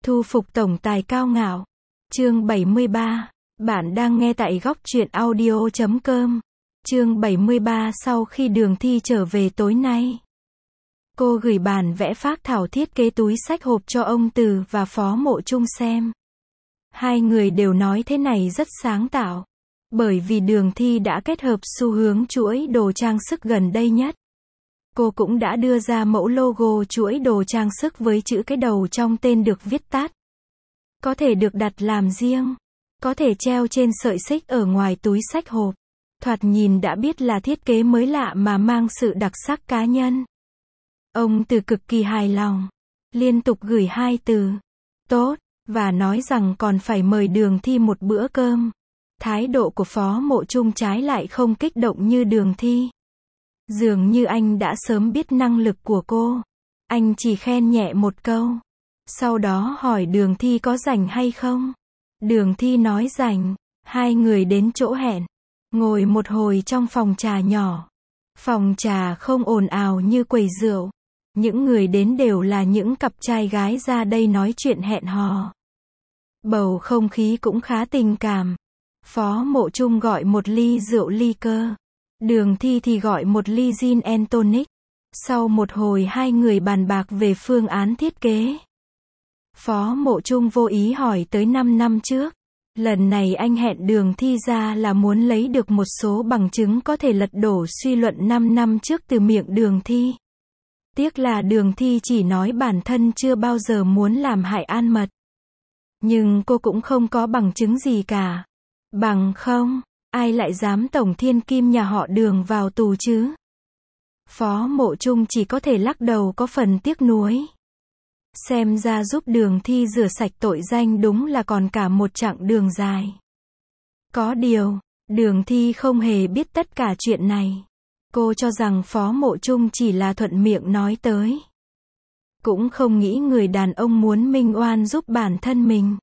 Thu phục tổng tài cao ngạo. Chương 73. Bạn đang nghe tại góc truyện audio.com. Chương 73. Sau khi Đường Thi trở về tối nay, cô gửi bản vẽ phác thảo thiết kế túi xách hộp cho ông Từ và Phó Mộ Trung xem. Hai người đều nói thế này rất sáng tạo. Bởi vì Đường Thi đã kết hợp xu hướng chuỗi đồ trang sức gần đây nhất. Cô cũng đã đưa ra mẫu logo chuỗi đồ trang sức với chữ cái đầu trong tên được viết tắt. Có thể được đặt làm riêng. Có thể treo trên sợi xích ở ngoài túi xách hộp. Thoạt nhìn đã biết là thiết kế mới lạ mà mang sự đặc sắc cá nhân. Ông Từ cực kỳ hài lòng. Liên tục gửi hai từ tốt và nói rằng còn phải mời Đường Thi một bữa cơm. Thái độ của Phó Mộ Trung trái lại không kích động như Đường Thi. Dường như anh đã sớm biết năng lực của cô. Anh chỉ khen nhẹ một câu. Sau đó hỏi Đường Thi có rảnh hay không. Đường Thi nói rảnh. Hai người đến chỗ hẹn. Ngồi một hồi trong phòng trà nhỏ. Phòng trà không ồn ào như quầy rượu. Những người đến đều là những cặp trai gái ra đây nói chuyện hẹn hò. Bầu không khí cũng khá tình cảm. Phó Mộ Trung gọi một ly rượu ly cơ. Đường Thi thì gọi một ly gin and tonic. Sau một hồi hai người bàn bạc về phương án thiết kế. Phó Mộ Trung vô ý hỏi tới 5 năm trước. Lần này anh hẹn Đường Thi ra là muốn lấy được một số bằng chứng có thể lật đổ suy luận 5 năm trước từ miệng Đường Thi. Tiếc là Đường Thi chỉ nói bản thân chưa bao giờ muốn làm hại An Mật. Nhưng cô cũng không có bằng chứng gì cả. Bằng không, ai lại dám tổng thiên kim nhà họ Đường vào tù chứ? Phó Mộ Trung chỉ có thể lắc đầu có phần tiếc nuối. Xem ra giúp Đường Thi rửa sạch tội danh đúng là còn cả một chặng đường dài. Có điều, Đường Thi không hề biết tất cả chuyện này. Cô cho rằng Phó Mộ Trung chỉ là thuận miệng nói tới. Cũng không nghĩ người đàn ông muốn minh oan giúp bản thân mình.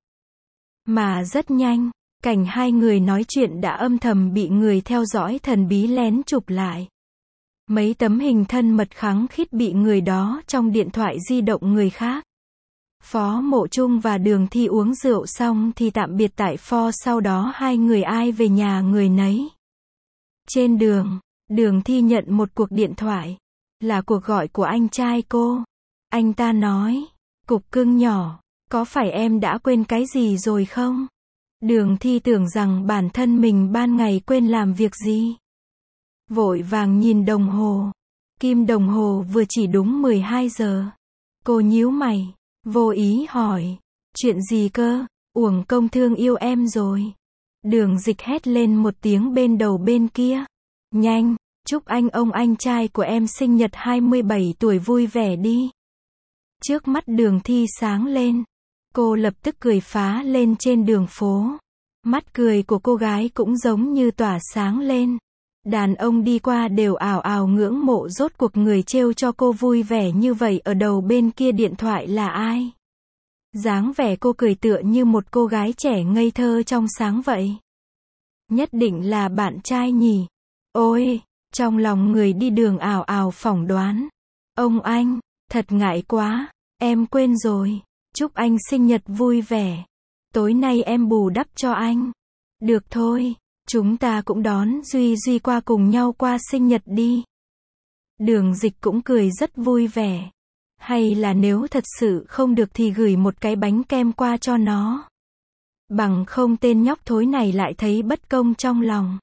Mà rất nhanh, cảnh hai người nói chuyện đã âm thầm bị người theo dõi thần bí lén chụp lại. Mấy tấm hình thân mật khăng khít bị người đó trong điện thoại di động người khác. Phó Mộ Trung và Đường Thi uống rượu xong thì tạm biệt tại pho, sau đó hai người ai về nhà người nấy. Trên đường, Đường Thi nhận một cuộc điện thoại. Là cuộc gọi của anh trai cô. Anh ta nói, cục cưng nhỏ, có phải em đã quên cái gì rồi không? Đường Thi tưởng rằng bản thân mình ban ngày quên làm việc gì. Vội vàng nhìn đồng hồ. Kim đồng hồ vừa chỉ đúng 12 giờ. Cô nhíu mày, vô ý hỏi, chuyện gì cơ? Uổng công thương yêu em rồi. Đường Dịch hét lên một tiếng bên đầu bên kia. Nhanh, chúc anh trai của em sinh nhật 27 tuổi vui vẻ đi. Trước mắt Đường Thi sáng lên. Cô lập tức cười phá lên trên đường phố. Mắt cười của cô gái cũng giống như tỏa sáng lên. Đàn ông đi qua đều ào ào ngưỡng mộ rốt cuộc người trêu cho cô vui vẻ như vậy ở đầu bên kia điện thoại là ai. Dáng vẻ cô cười tựa như một cô gái trẻ ngây thơ trong sáng vậy. Nhất định là bạn trai nhỉ. Ôi, trong lòng người đi đường ào ào phỏng đoán. Ông anh, thật ngại quá, em quên rồi. Chúc anh sinh nhật vui vẻ. Tối nay em bù đắp cho anh. Được thôi, chúng ta cũng đón Duy Duy qua cùng nhau qua sinh nhật đi. Đường Dịch cũng cười rất vui vẻ. Hay là nếu thật sự không được thì gửi một cái bánh kem qua cho nó. Bằng không tên nhóc thối này lại thấy bất công trong lòng.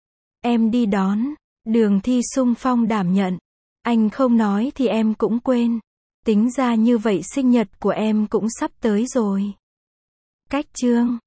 Em đi đón. Đường Thi xung phong đảm nhận. Anh không nói thì em cũng quên. Tính ra như vậy sinh nhật của em cũng sắp tới rồi. Cách chương